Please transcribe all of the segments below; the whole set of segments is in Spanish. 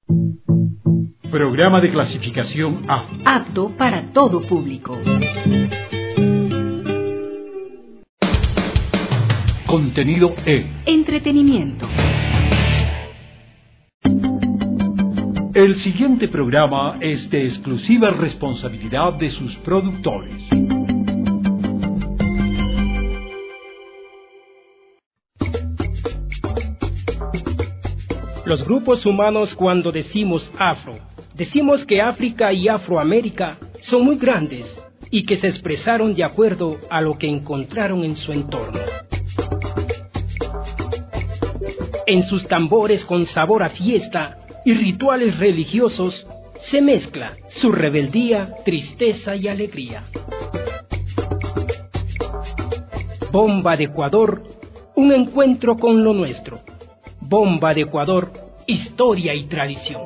Programa de clasificación A. Apto para todo público. Contenido E. Entretenimiento. El siguiente programa es de exclusiva responsabilidad de sus productores. Los grupos humanos, cuando decimos afro, decimos que África y Afroamérica son muy grandes y que se expresaron de acuerdo a lo que encontraron en su entorno. En sus tambores con sabor a fiesta y rituales religiosos se mezcla su rebeldía, tristeza y alegría. Bomba de Ecuador, un encuentro con lo nuestro. Bomba de Ecuador, historia y tradición.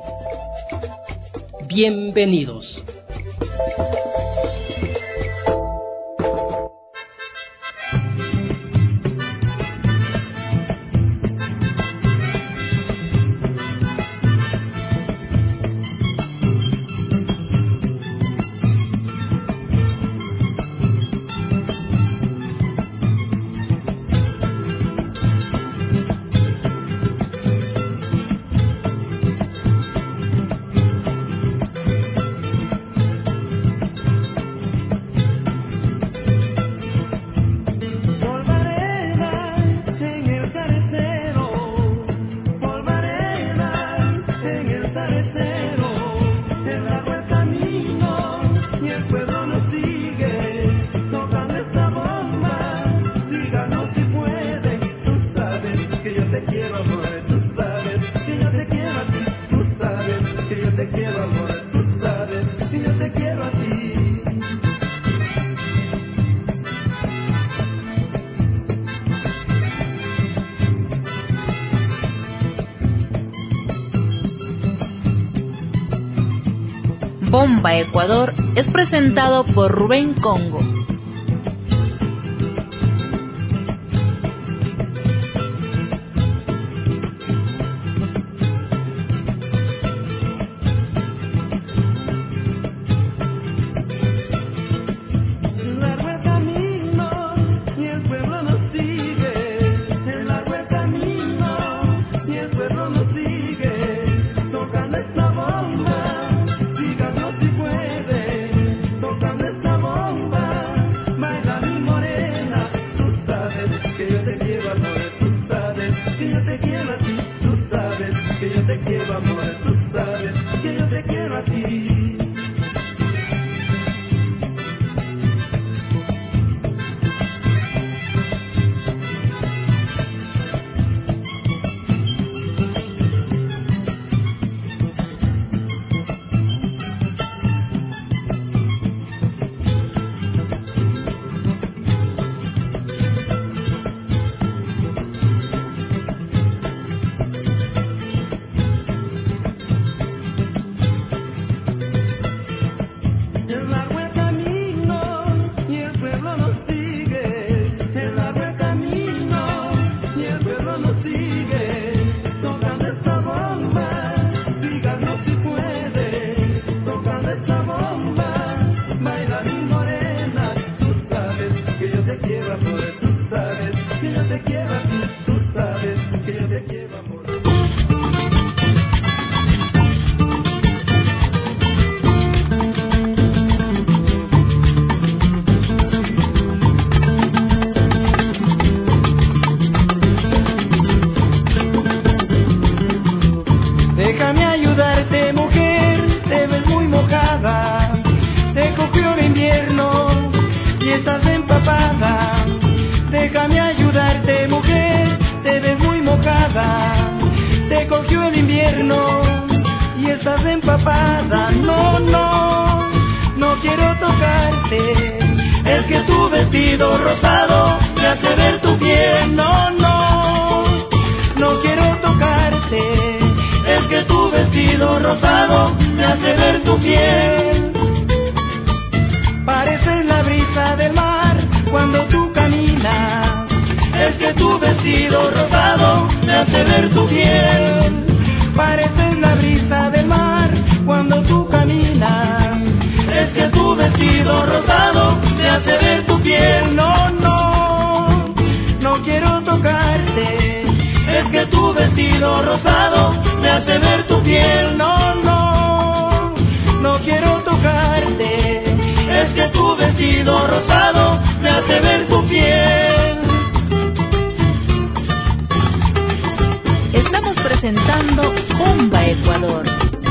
Bienvenidos. Bomba Ecuador es presentado por Rubén Congo. Te cogió el invierno y estás empapada. No quiero tocarte. Es que tu vestido rosado me hace ver tu piel. No quiero tocarte. Es que tu vestido rosado me hace ver tu piel. Pareces la brisa del mar cuando tú caminas. Es que tu vestido rosado me hace ver tu piel. Pareces la brisa del vestido rosado me hace ver tu piel. No, no, no quiero tocarte, es que tu vestido rosado me hace ver tu piel. Estamos presentando Bomba Ecuador.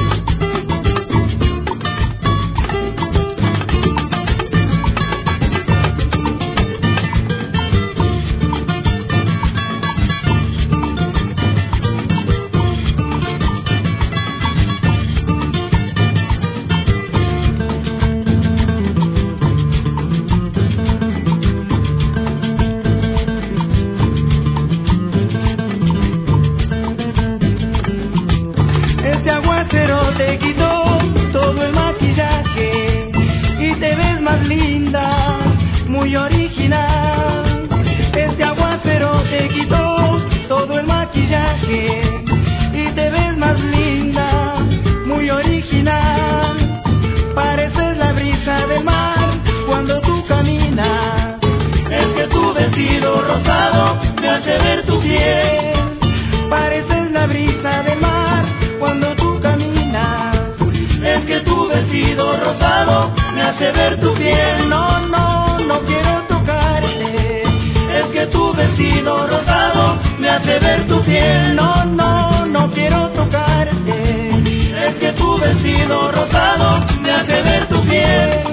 Te quitó todo el maquillaje y te ves más linda, muy original. Este aguacero te quitó todo el maquillaje y te ves más linda, muy original. Pareces la brisa del mar cuando tú caminas. Es que tu vestido rosado me hace ver tu piel. Pareces la brisa del mar cuando tú caminas. Es que tu vestido rosado me hace ver tu piel. No, no, no quiero tocarte. Es que tu vestido rosado me hace ver tu piel. No, no, no quiero tocarte. Es que tu vestido rosado me hace ver tu piel.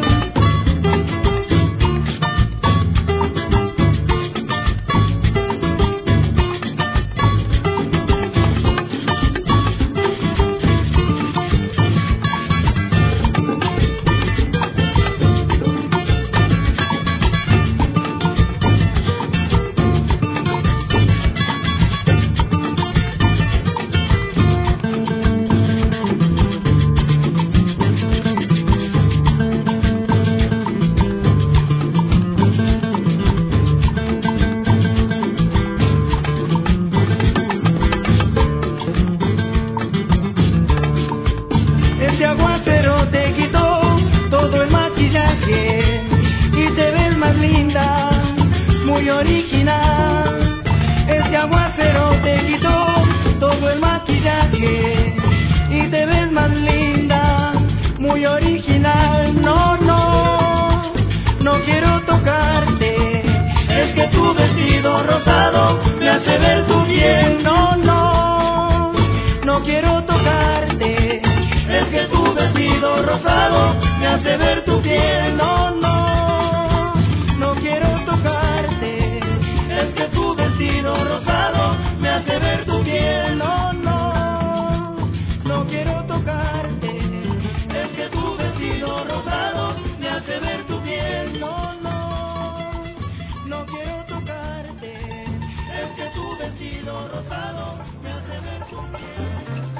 Este aguacero te quitó todo el maquillaje y te ves más linda, muy original. Este aguacero te quitó todo el maquillaje y te ves más linda, muy original. No, no, no quiero tocarte. Es que tu vestido rosado me hace ver tu piel. No, no, no quiero tocarte. Es que tu vestido rosado me hace ver tu piel. No, no, no quiero tocarte. Es que tu vestido rosado me hace ver tu piel. No, no, no quiero tocarte. Es que tu vestido rosado me hace ver tu piel. No, no, no quiero tocarte. Es que tu vestido rosado me hace ver tu piel.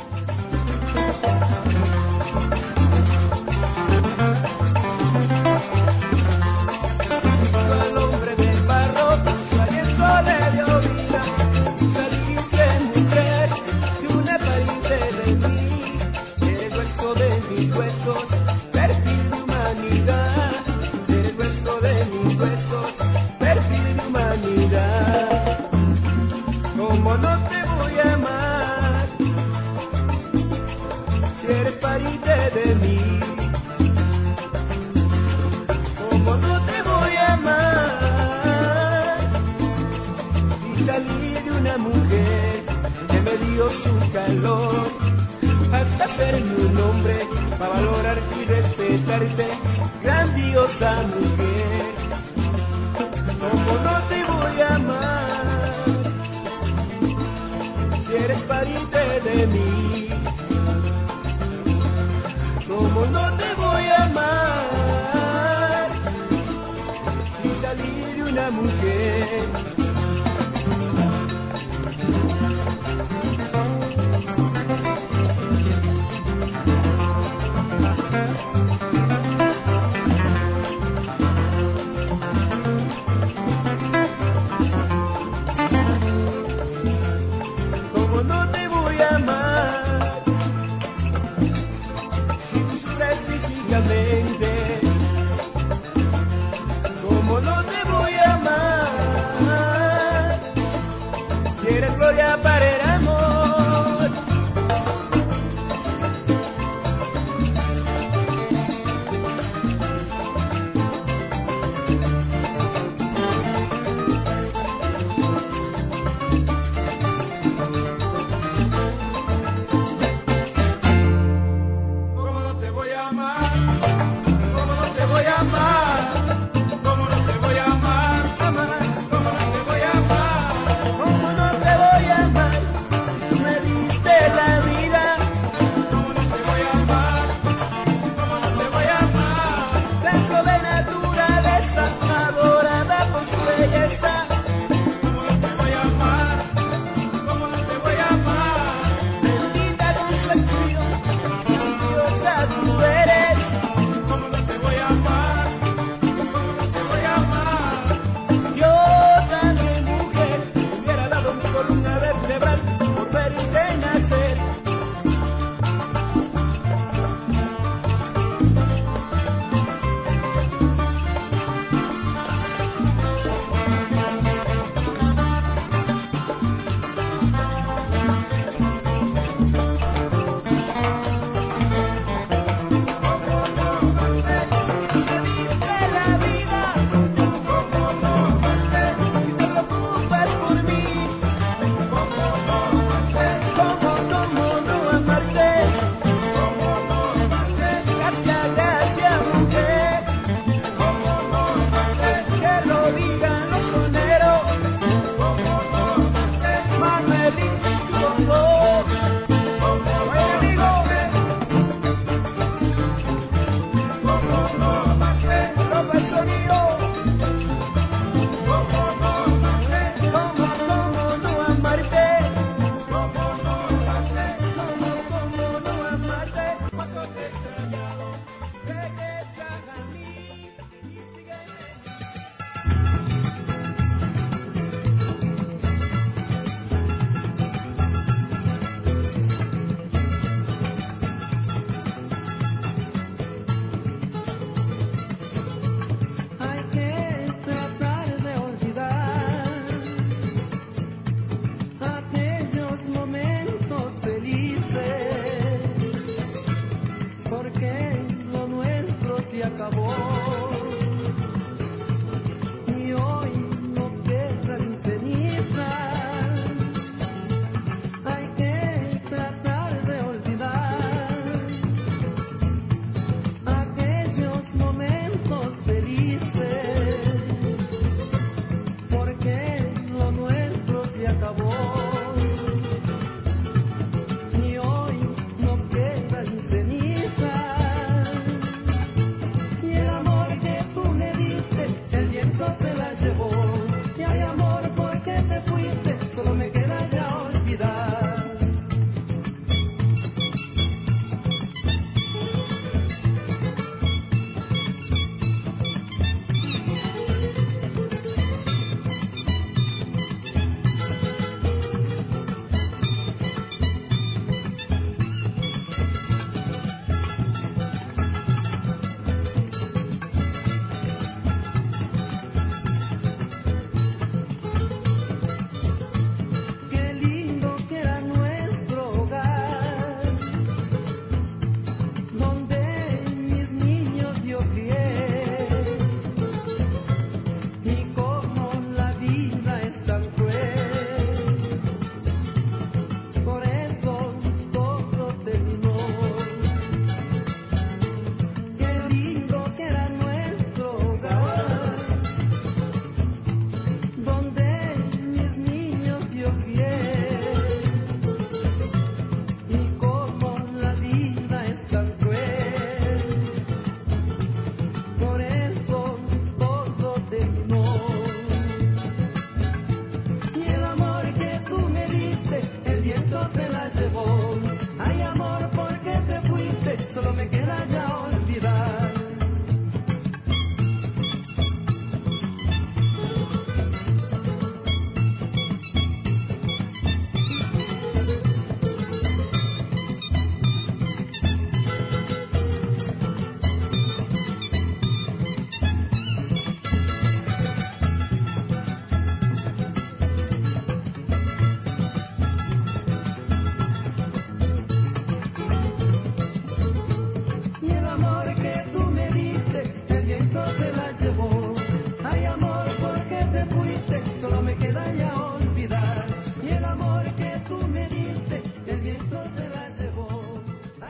Al hombre del barro, aliento le dio vida. Saliste mujer de una pariente de mí. Eres hueso de mis huesos, perfil de humanidad. Eres hueso de mis huesos, perfil de humanidad. ¿Cómo no te voy a amar si eres pariente de mí? ¿Cómo no te voy a amar si salí de una mujer que me dio su calor? Hasta hacerme un hombre para valorarte y respetarte, grandiosa mujer. ¿Cómo no te voy a amar si eres pariente de mí? ¿Cómo no te voy a amar si salí de una mujer? ¿Cómo no te voy a amar si tú sufres físicamente? ¿Cómo no te voy a amar si eres gloria para el amor?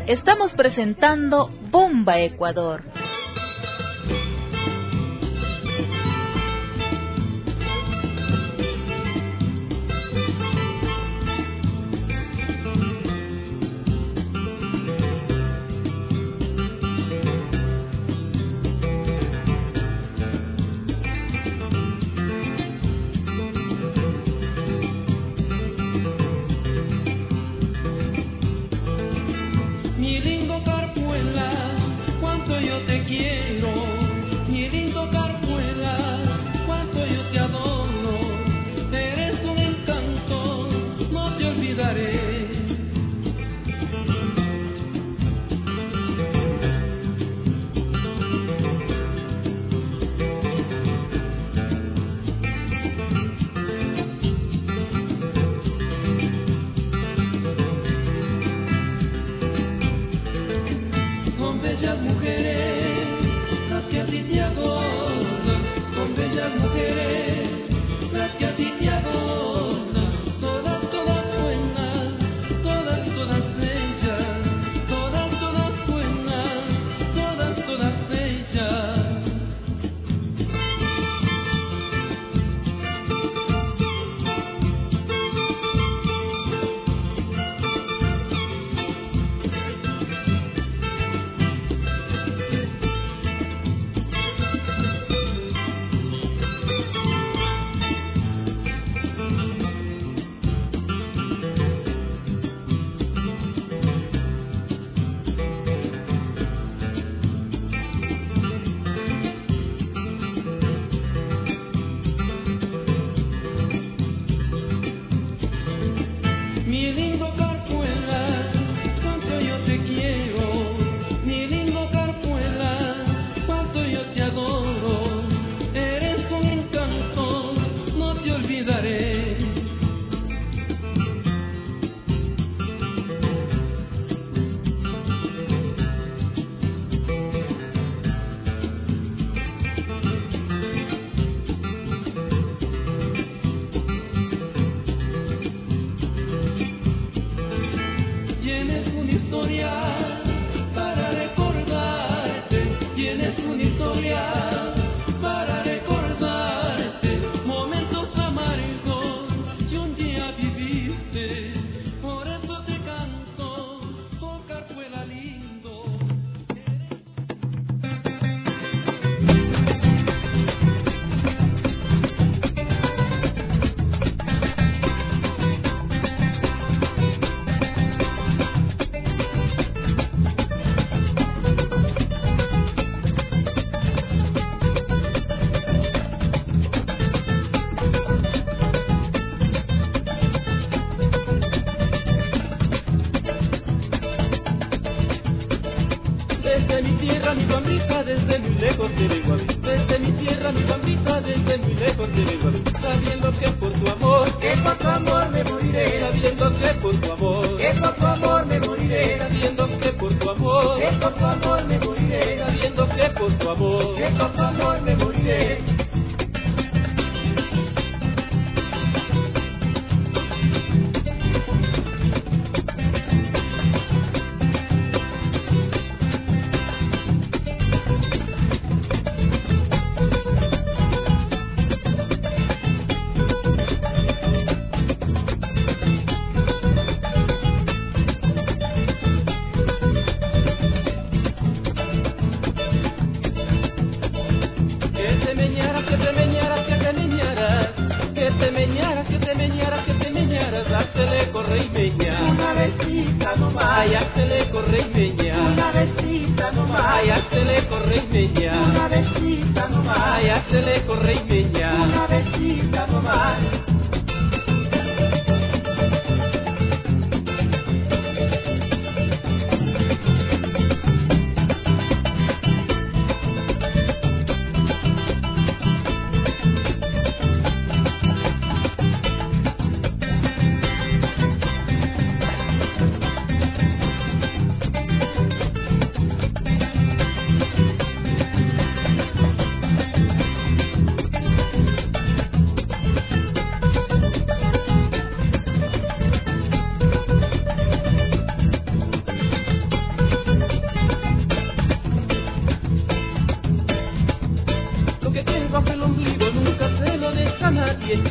Estamos presentando Bomba Ecuador.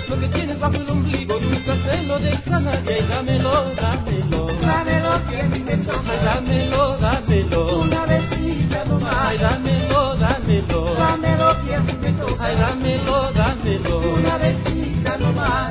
lo que tienes bajo el ombligo, nunca se lo dejes a nadie. Y dámelo, dámelo, dámelo que me toca. Ay, dámelo, dámelo, una besita nomás. Ay, dámelo, dámelo, dámelo que me toca. Ay, dámelo, dámelo, una besita nomás.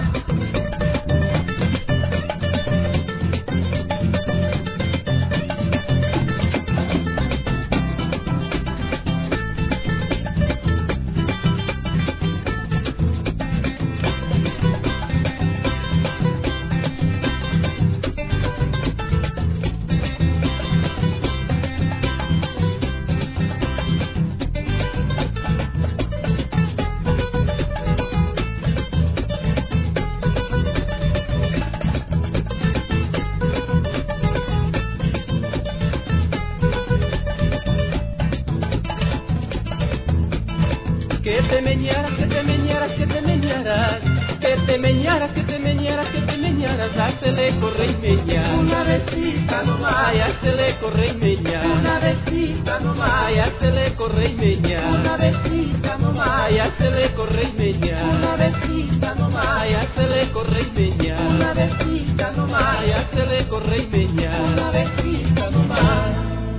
Que te meñaras, que te meñaras, que te meñaras, que te meñaras, que te meñaras, que te meñaras, hácele corre y meña. Una besita nomás, ay, hácele corre y meña. Una besita nomás, ay, hácele corre y meña. Una besita nomás, ay, hácele corre y meña. Una besita nomás, ay, hácele corre y meña. Una besita nomás, ay, hácele corre y meña. Una besita nomás.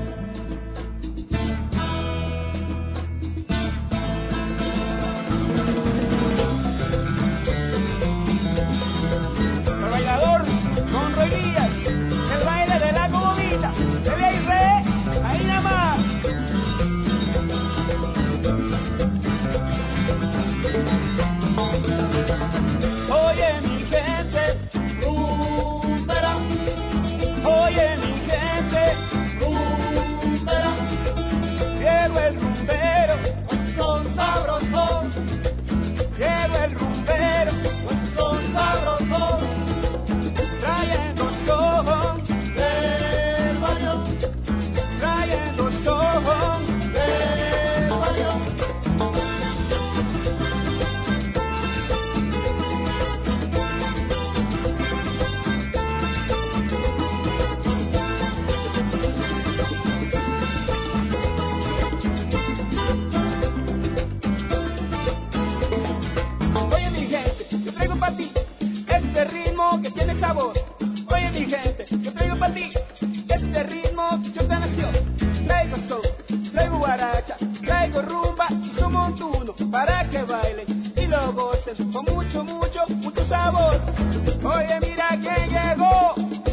Que tiene sabor. Oye mi gente, yo traigo para ti este ritmo que yo te nació. Traigo soul, traigo guaracha, traigo rumba y su montuno para que bailen y lo gocen con mucho, mucho, mucho sabor. Oye mira que llegó.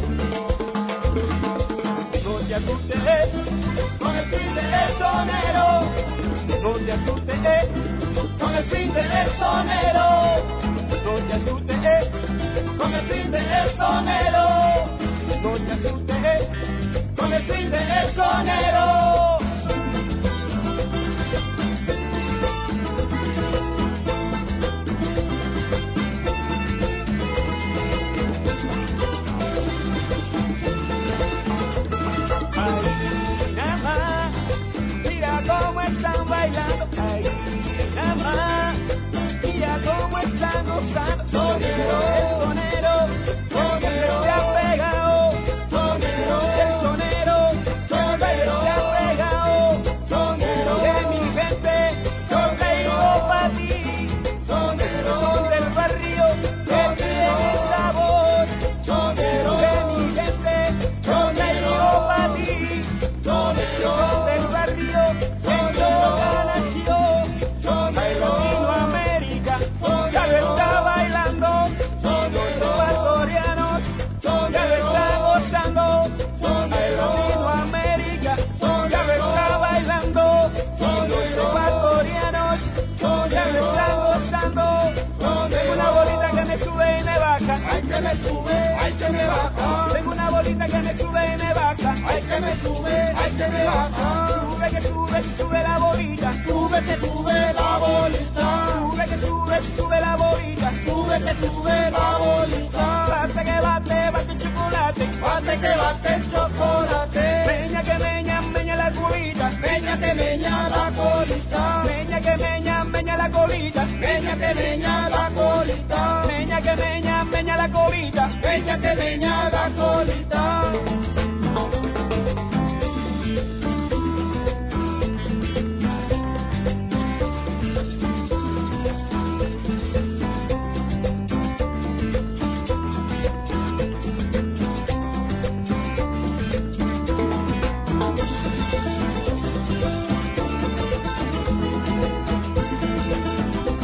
No te asustes con el fin del sonero. No te asustes con el fin del sonero. No te asustes con el fin del sonero. No te asustes con el fin del sonero. Ay, nada más, mira cómo están bailando. Ay, nada más, mira cómo están gozando. Sonero, el sonero, sonero se ha pegado. Sonero, el sonero, sonero se ha pegado. Sonero de mi gente, yo traigo para ti. Sonero, son del barrio que tiene sabor. Sonero de mi gente, yo traigo para ti. Sonero, son del barrio que toda nación. Sonero, Latinoamérica, ya lo está bailando. Los ecuatorianos ya lo están gozando. Latinoamérica ya lo está bailando. Los ecuatorianos ya lo están gozando. Tengo una bolita que me sube y me baja. Ay que me sube, ay que me baja. Tengo una bolita que me sube y me baja. Ay que me sube, ay que me baja. Sube que sube, sube la bolita. Sube que sube la bolita. Sube que sube, sube la bolita. Sube que sube la bolita. Bate que bate, bate chocolate. Bate que bate chocolate. Meña que meña, meña la colita. Meña que meña la colita. Meña que meña la colita. Meña que meña la colita. Meña que meña la colita. Meña que meña la colita.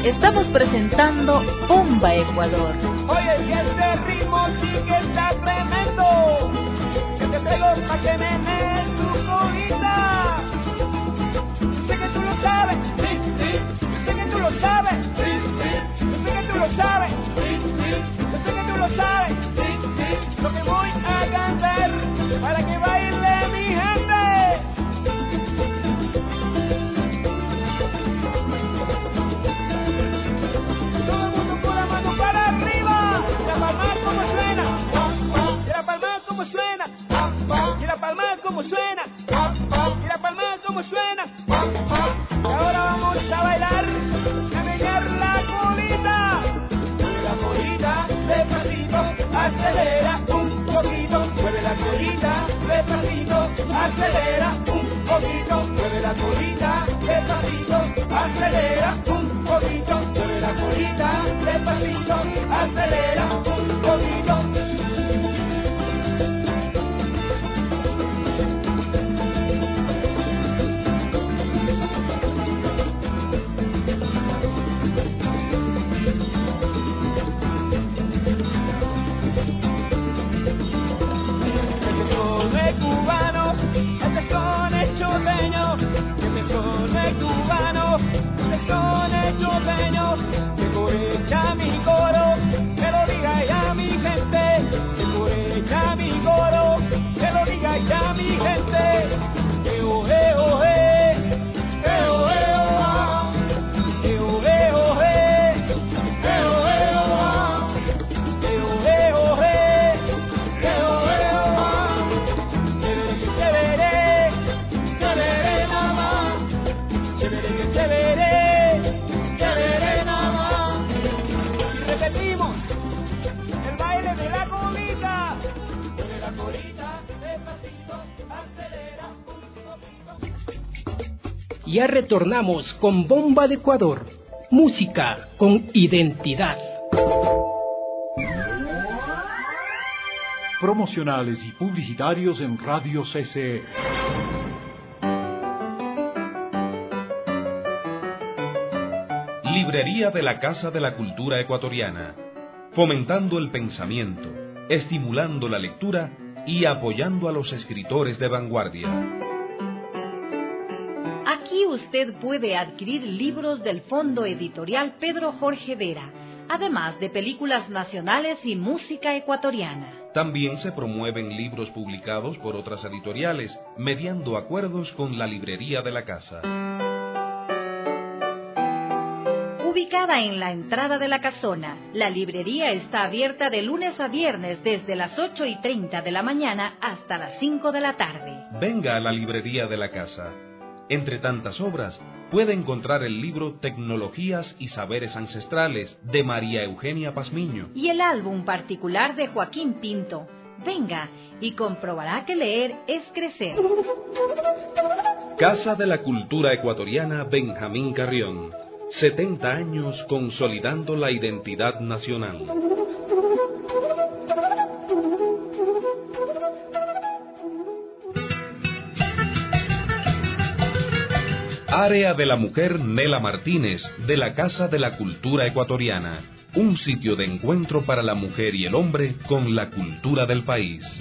Estamos presentando Bomba Ecuador. Oye, que este ritmo sí que está tremendo. Que te pego pa' que menees tu colita. Sé que tú lo sabes, sí, sí. Sé que tú lo sabes, sí, sí. Sé que tú lo sabes, sí, sí. Sé que tú lo sabes, sí, sí. Lo que voy a cantar para que baile mi gente. Todo el mundo con la mano para arriba. Y la palma como suena. Y la palma como suena. Y la palma como suena. Y la palma como suena. Y ahora vamos a bailar, a menear la colita. La colita, despacito, acelera un poquito. Mueve la colita, despacito, acelera un poquito. Mueve la colita, despacito, acelera un poquito. Mueve la colita, despacito, acelera un poquito. Ya retornamos con Bomba de Ecuador, música con identidad. Promocionales y publicitarios en Radio CCE. Librería de la Casa de la Cultura Ecuatoriana, fomentando el pensamiento, estimulando la lectura y apoyando a los escritores de vanguardia. Aquí usted puede adquirir libros del Fondo Editorial Pedro Jorge Vera, además de películas nacionales y música ecuatoriana. También se promueven libros publicados por otras editoriales, mediando acuerdos con la librería de la casa. Ubicada en la entrada de la casona, la librería está abierta de lunes a viernes desde las 8:30 de la mañana hasta las 5 de la tarde. Venga a la librería de la casa. Entre tantas obras, puede encontrar el libro Tecnologías y Saberes Ancestrales de María Eugenia Pazmiño y el álbum particular de Joaquín Pinto. Venga y comprobará que leer es crecer. Casa de la Cultura Ecuatoriana Benjamín Carrión. 70 años consolidando la identidad nacional. Área de la Mujer Nela Martínez, de la Casa de la Cultura Ecuatoriana. Un sitio de encuentro para la mujer y el hombre con la cultura del país.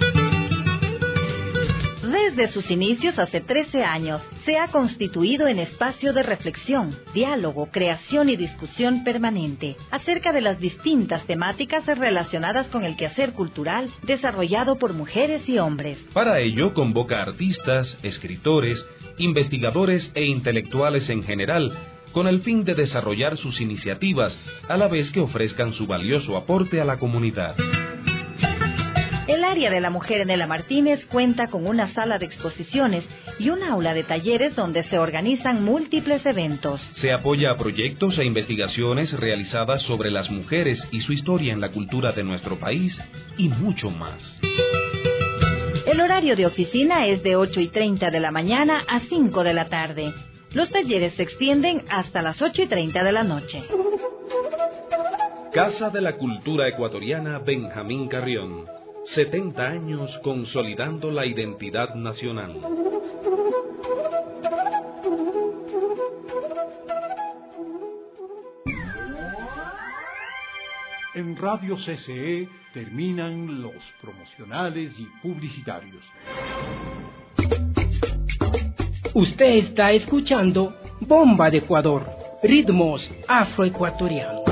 Desde sus inicios hace 13 años, se ha constituido en espacio de reflexión, diálogo, creación y discusión permanente acerca de las distintas temáticas relacionadas con el quehacer cultural desarrollado por mujeres y hombres. Para ello convoca artistas, escritores, investigadores e intelectuales en general, con el fin de desarrollar sus iniciativas, a la vez que ofrezcan su valioso aporte a la comunidad. El área de la mujer Nela Martínez cuenta con una sala de exposiciones y un aula de talleres donde se organizan múltiples eventos. Se apoya a proyectos e investigaciones realizadas sobre las mujeres y su historia en la cultura de nuestro país y mucho más. El horario de oficina es de 8:30 de la mañana a 5 de la tarde. Los talleres se extienden hasta las 8:30 de la noche. Casa de la Cultura Ecuatoriana Benjamín Carrión. 70 años consolidando la identidad nacional. En Radio CCE terminan los promocionales y publicitarios. Usted está escuchando Bomba de Ecuador, ritmos afroecuatorianos.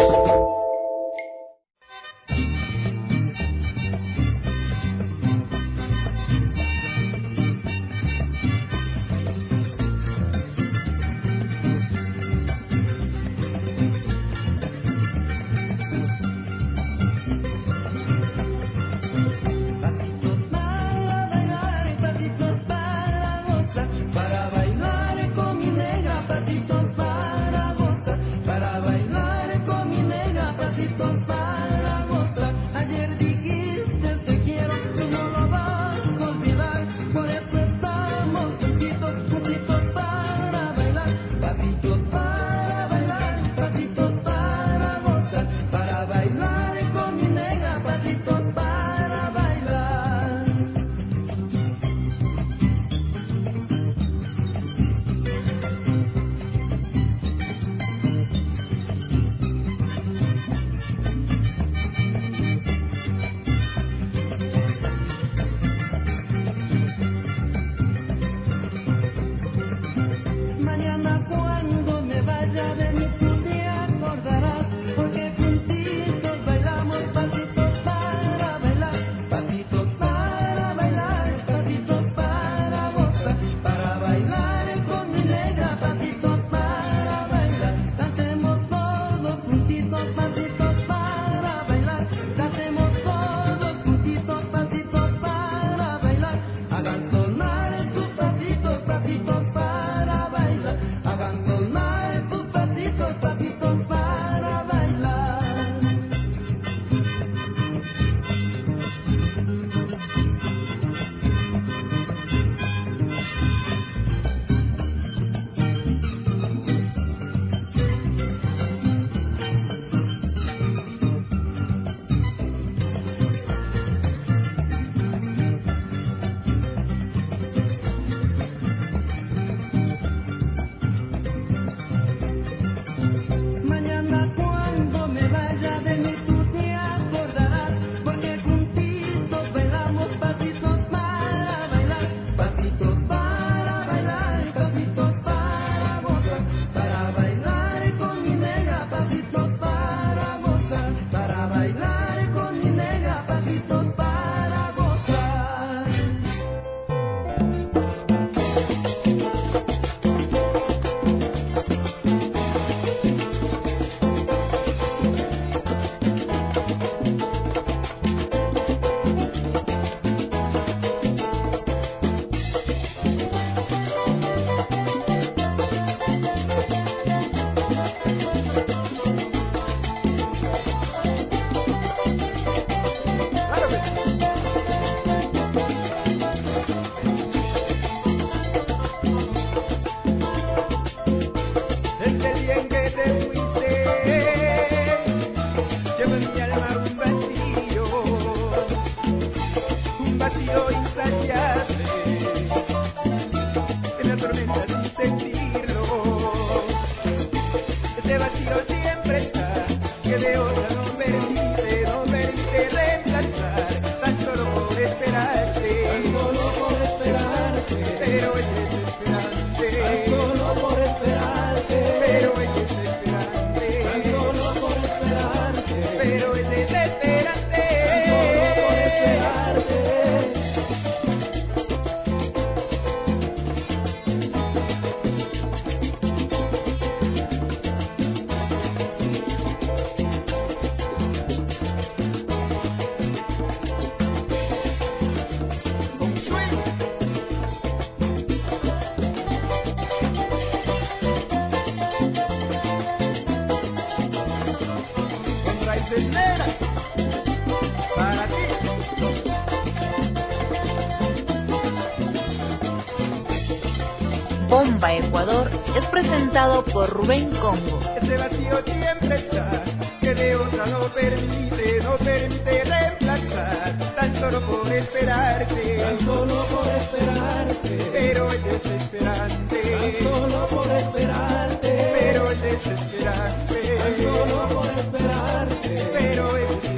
Bomba Ecuador es presentado por Rubén Congo. Ese vacío siempre está, que de otra no permite reemplazar, tan solo por esperarte, pero es desesperante, pero es desesperante, pero es desesperante.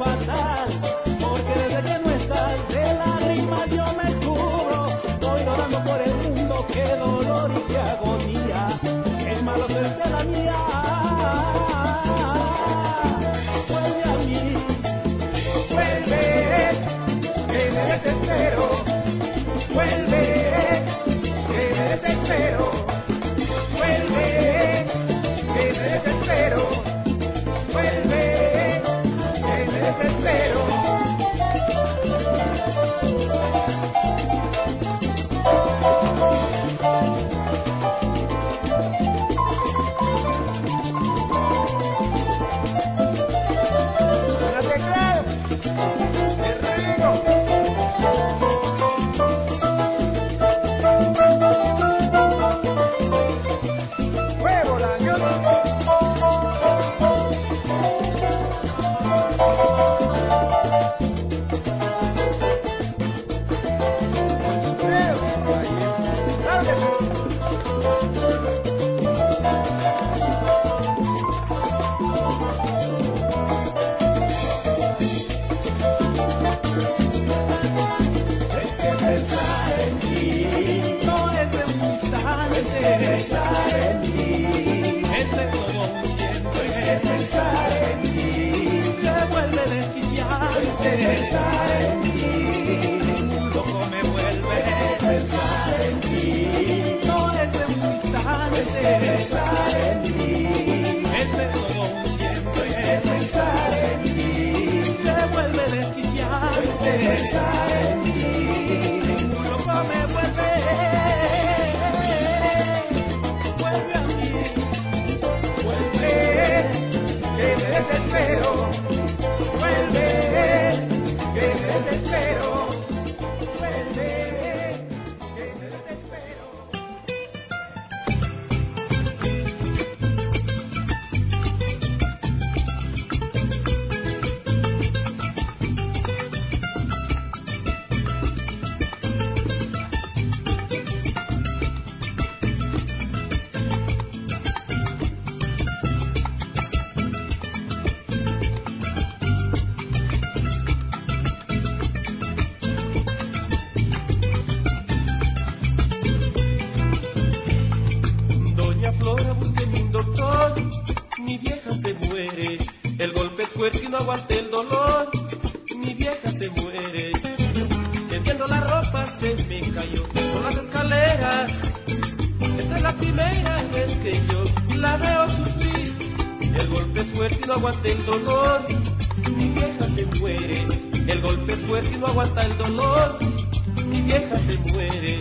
fatal, porque desde que no estás de lágrimas yo me cubro. Voy rodando por el mundo, qué dolor y qué agonía, qué malo es de la mía. Vuelve a mí, vuelve, que me desespero. Vuelve, que me desespero. Vuelve, que me desespero. Vuelve, que me desespero. Suénate claro, te ruego. Huevo, la aguante el dolor, mi vieja se muere. Tendiendo la ropa se me cayó por las escaleras. Esta es la primera vez que yo la veo sufrir. El golpe es fuerte y no aguanta el dolor, mi vieja se muere. El golpe es fuerte y no aguanta el dolor, mi vieja se muere.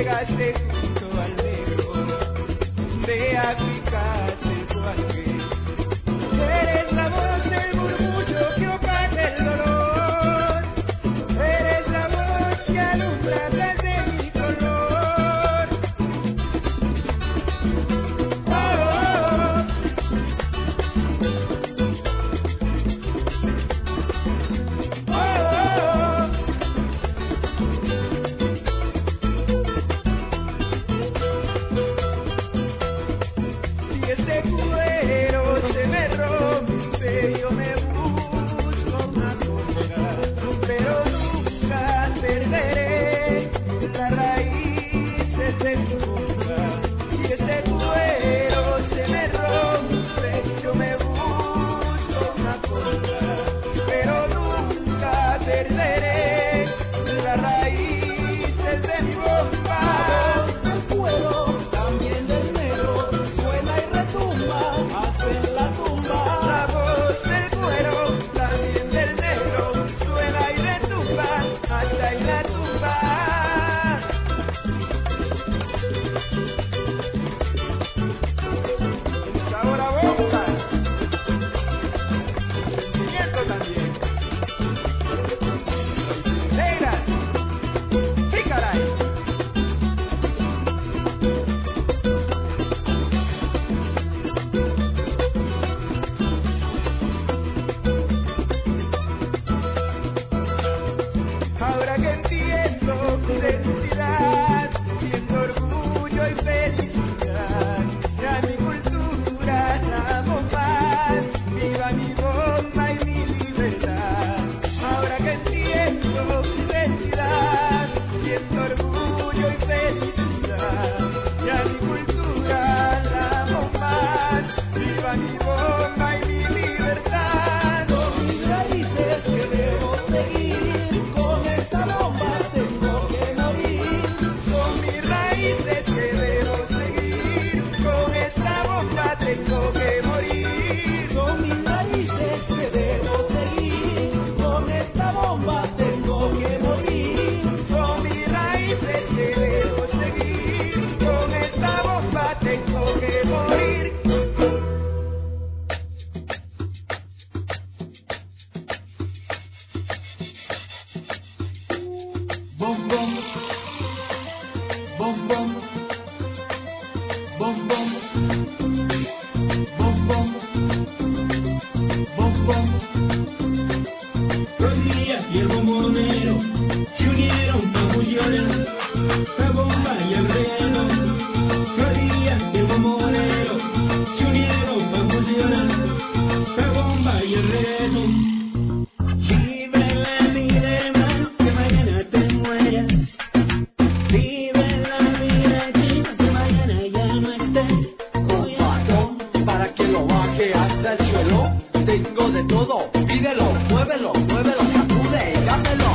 llegaste junto al negro de África salvaje. Eres la voz del murmullo que opaca el dolor, eres la voz que alumbra desde mi color. Oh, oh, oh, oh, oh. Si este cuero se me rompe, yo me busco una cosa, pero nunca perderé las raíces de mi boca. Si este cuero se me rompe, yo me busco una cosa, pero nunca perderé las raíces de mi boca. El cuero también del negro suena y retumba hasta en la tumba. La voz del cuero también del negro suena y retumba hasta en la tumba. Sabor a bomba, sentimiento también. Negras, sí caray. Ahora que entiendo mi identidad, siento orgullo y felicidad. Ya mi cultura la amo más, viva mi bomba y mi libertad. Ahora que entiendo mi identidad, siento orgullo y felicidad. Ya mi cultura la amo más, viva mi bomba y mi libertad. Son mis raíces que debo seguir, con esta bomba tengo que morir. Son mis raíces que debo seguir, con esta bomba tengo que morir. Son mis raíces que debo seguir, con esta bomba tengo que morir. Son mis raíces que debo seguir, con esta bomba tengo que morir. Bom bom, bom bom, bom bom, bom bom, bom bom. Rodillas y el bombonero se unieron para fusionar la bomba y el reno. Rodillas y el bombonero se unieron para fusionar la bomba y el reno. Vive la vida, hermano, que mañana te mueras. Vive la vida, chico, que mañana ya no estés. Un batón para que lo baje hasta el suelo. Tengo de todo, pídelo, muévelo, muévelo, sacude y dámelo.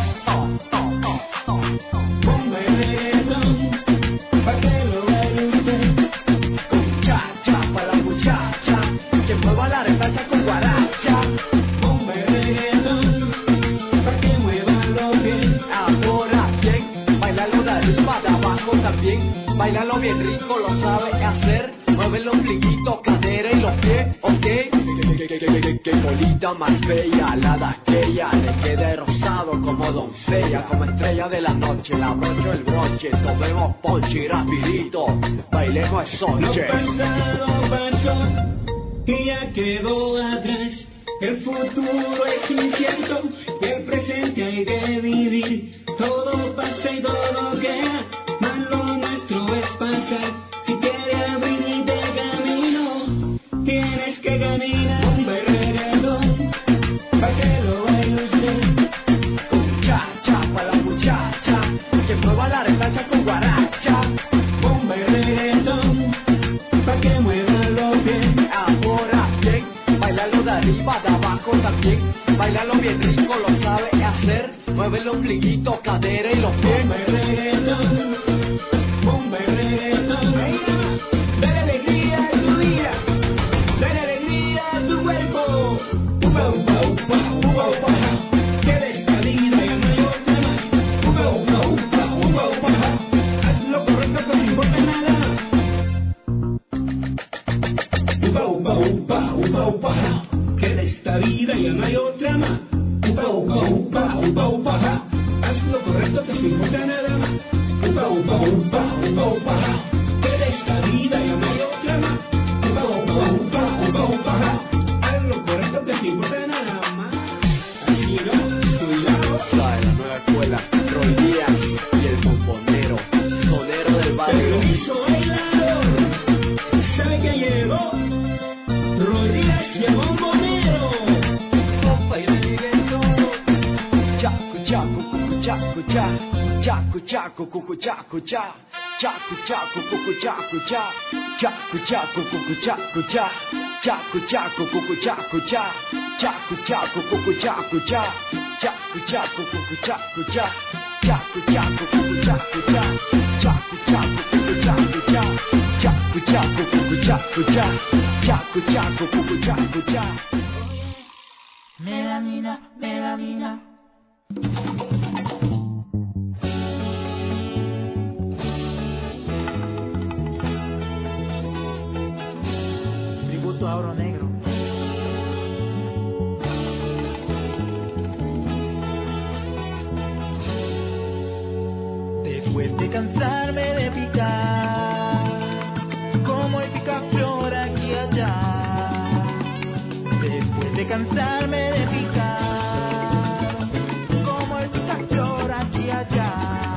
Bomba y reggaetón, pa' que lo baile usted. Con cha-cha para la muchacha, que mueva la repacha con guaracha. Bomba y reggaetón, pa' que muevan los pies. Ahora bien, bailalo de arriba, de abajo también. Bailalo bien rico, lo sabe hacer. Mueve el ombliguito, cadera y los pies, ¿ok? Que bolita más bella, la de aquella. Le quede rosado como doncella, como estrella de la noche. La brocho el broche, tomemos ponche y rapidito. Bailemos esa Lo noche. pasado pasó y ya quedó atrás. El futuro es incierto y el presente hay que vivir. Todo pasa y todo queda, mas lo nuestro es pasar. Si quieres abrirte camino, tienes que caminar. Bomba y reggaetón, pa' que lo baile usted. Con cha-cha para la muchacha, que mueva la repacha con guaracha. Bomba y reggaetón, pa' que muevan los pies. Ahora bien, bailalo de arriba, de abajo también. Bailalo bien rico, lo sabe hacer. Mueve el ombliguito, cadera y los pies. Bomba y reggaetón, bomba y reggaetón. Dale alegría a tu día, dale alegría a tu cuerpo. Upa, upa, upa, upa, upa. Que de esta vida ya no hay otra más. Upa, upa, upa, upa, upa. Hazlo Melanina, melanina. Tributo a Oro Negro. Después de cansarme de picar, como el picaflor aquí y allá. Después de cansarme de picar, como el picaflor aquí y allá.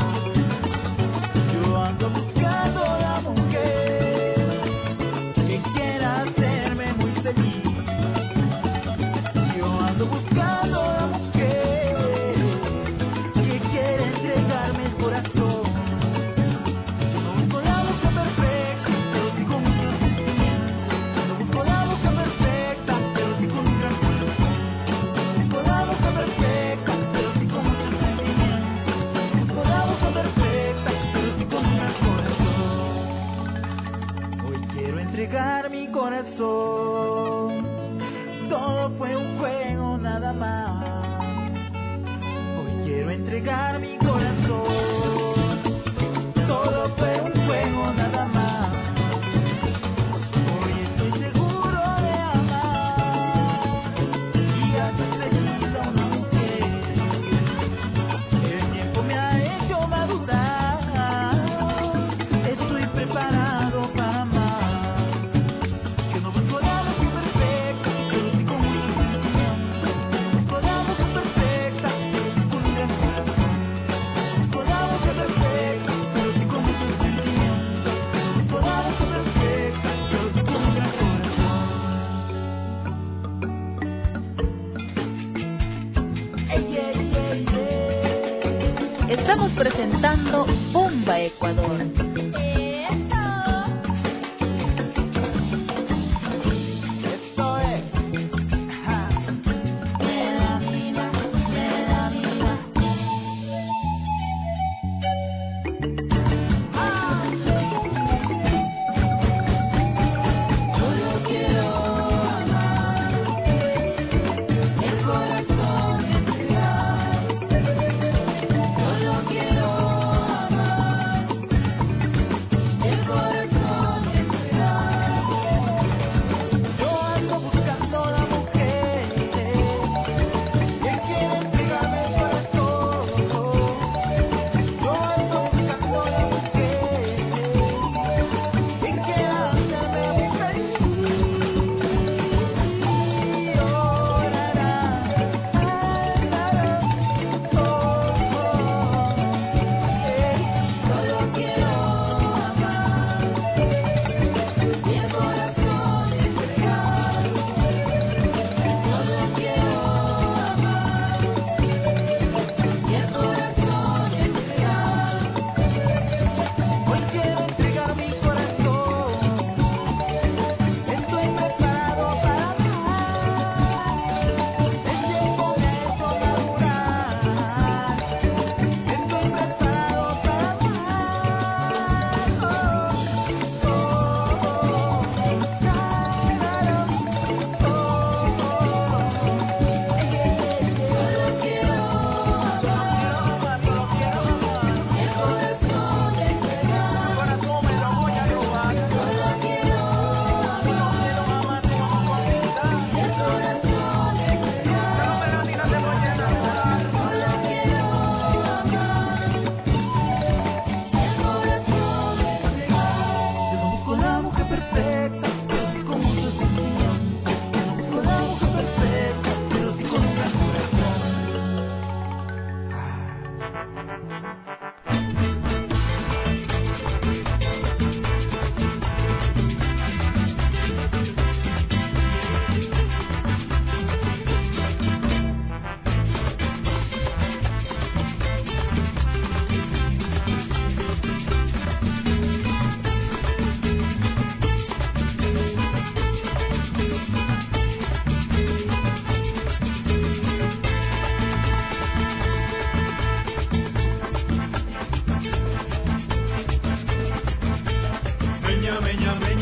Yo ando buscando la mujer que quiera hacerme muy feliz. Yo ando buscando la mujer que quiera entregarme el corazón. Yo no busco la mujer perfecta, pero sí con un gran sentimiento. No busco la mujer perfecta, pero sí con un gran corazón. No busco la mujer perfecta, pero sí con un gran sentimiento. No busco la mujer perfecta, pero sí con un gran corazón. Hoy quiero entregar mi corazón. Todo fue un juego nada más. Hoy quiero entregar mi corazón. Todo fue un juego nada más. Hoy estoy seguro de amar y hacer feliz a una mujer. El tiempo me ha hecho madurar. Estoy preparado para amar. Yo no busco la mujer perfecta, pero sí con un gran sentimiento. No busco la mujer perfecta, pero sí con un gran corazón. No busco la mujer perfecta, pero sí con un gran sentimiento. No busco la mujer perfecta, pero sí con un gran corazón. Ey, ey, ey, ey. Estamos presentando Bomba Ecuador. Esto es melanina, melanina. Yo quiero amar, el corazón entregar. Yo quiero amar,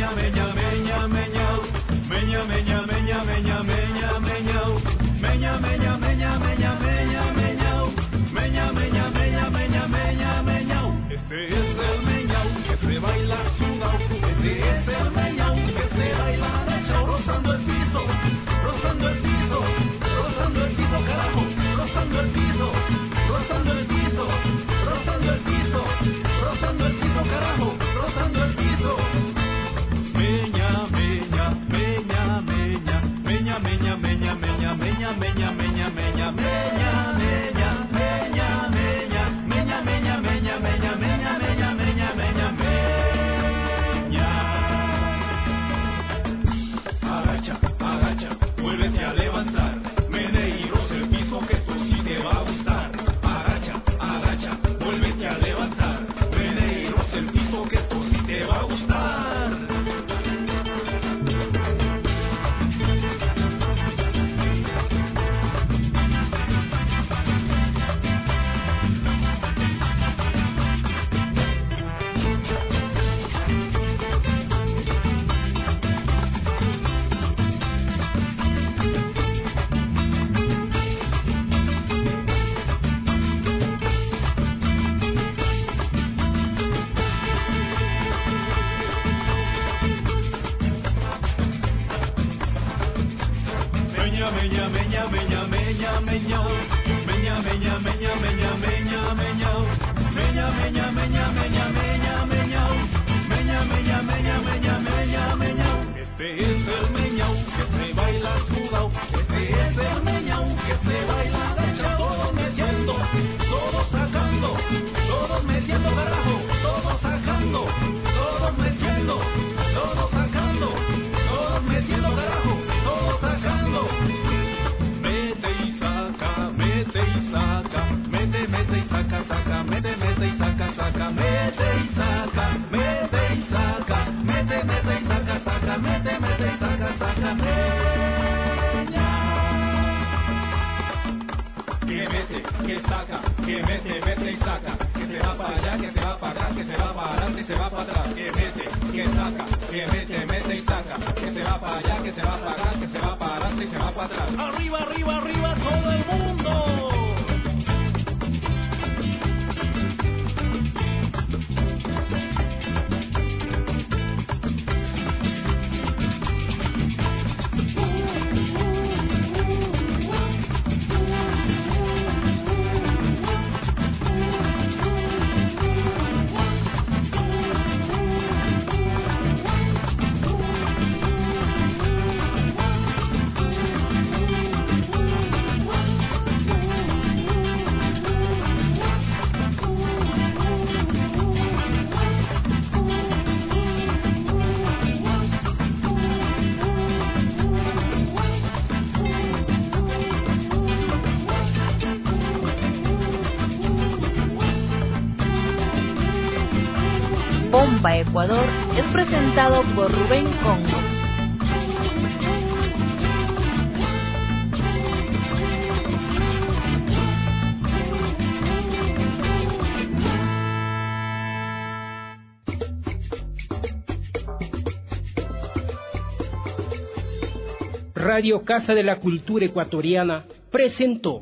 Bomba Ecuador es presentado por Rubén Congo. Radio Casa de la Cultura Ecuatoriana presentó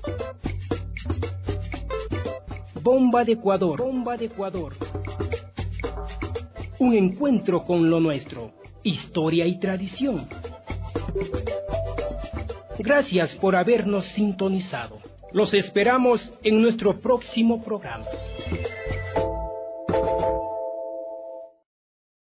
Bomba de Ecuador. Bomba de Ecuador. Un encuentro con lo nuestro, historia y tradición. Gracias por habernos sintonizado. Los esperamos en nuestro próximo programa.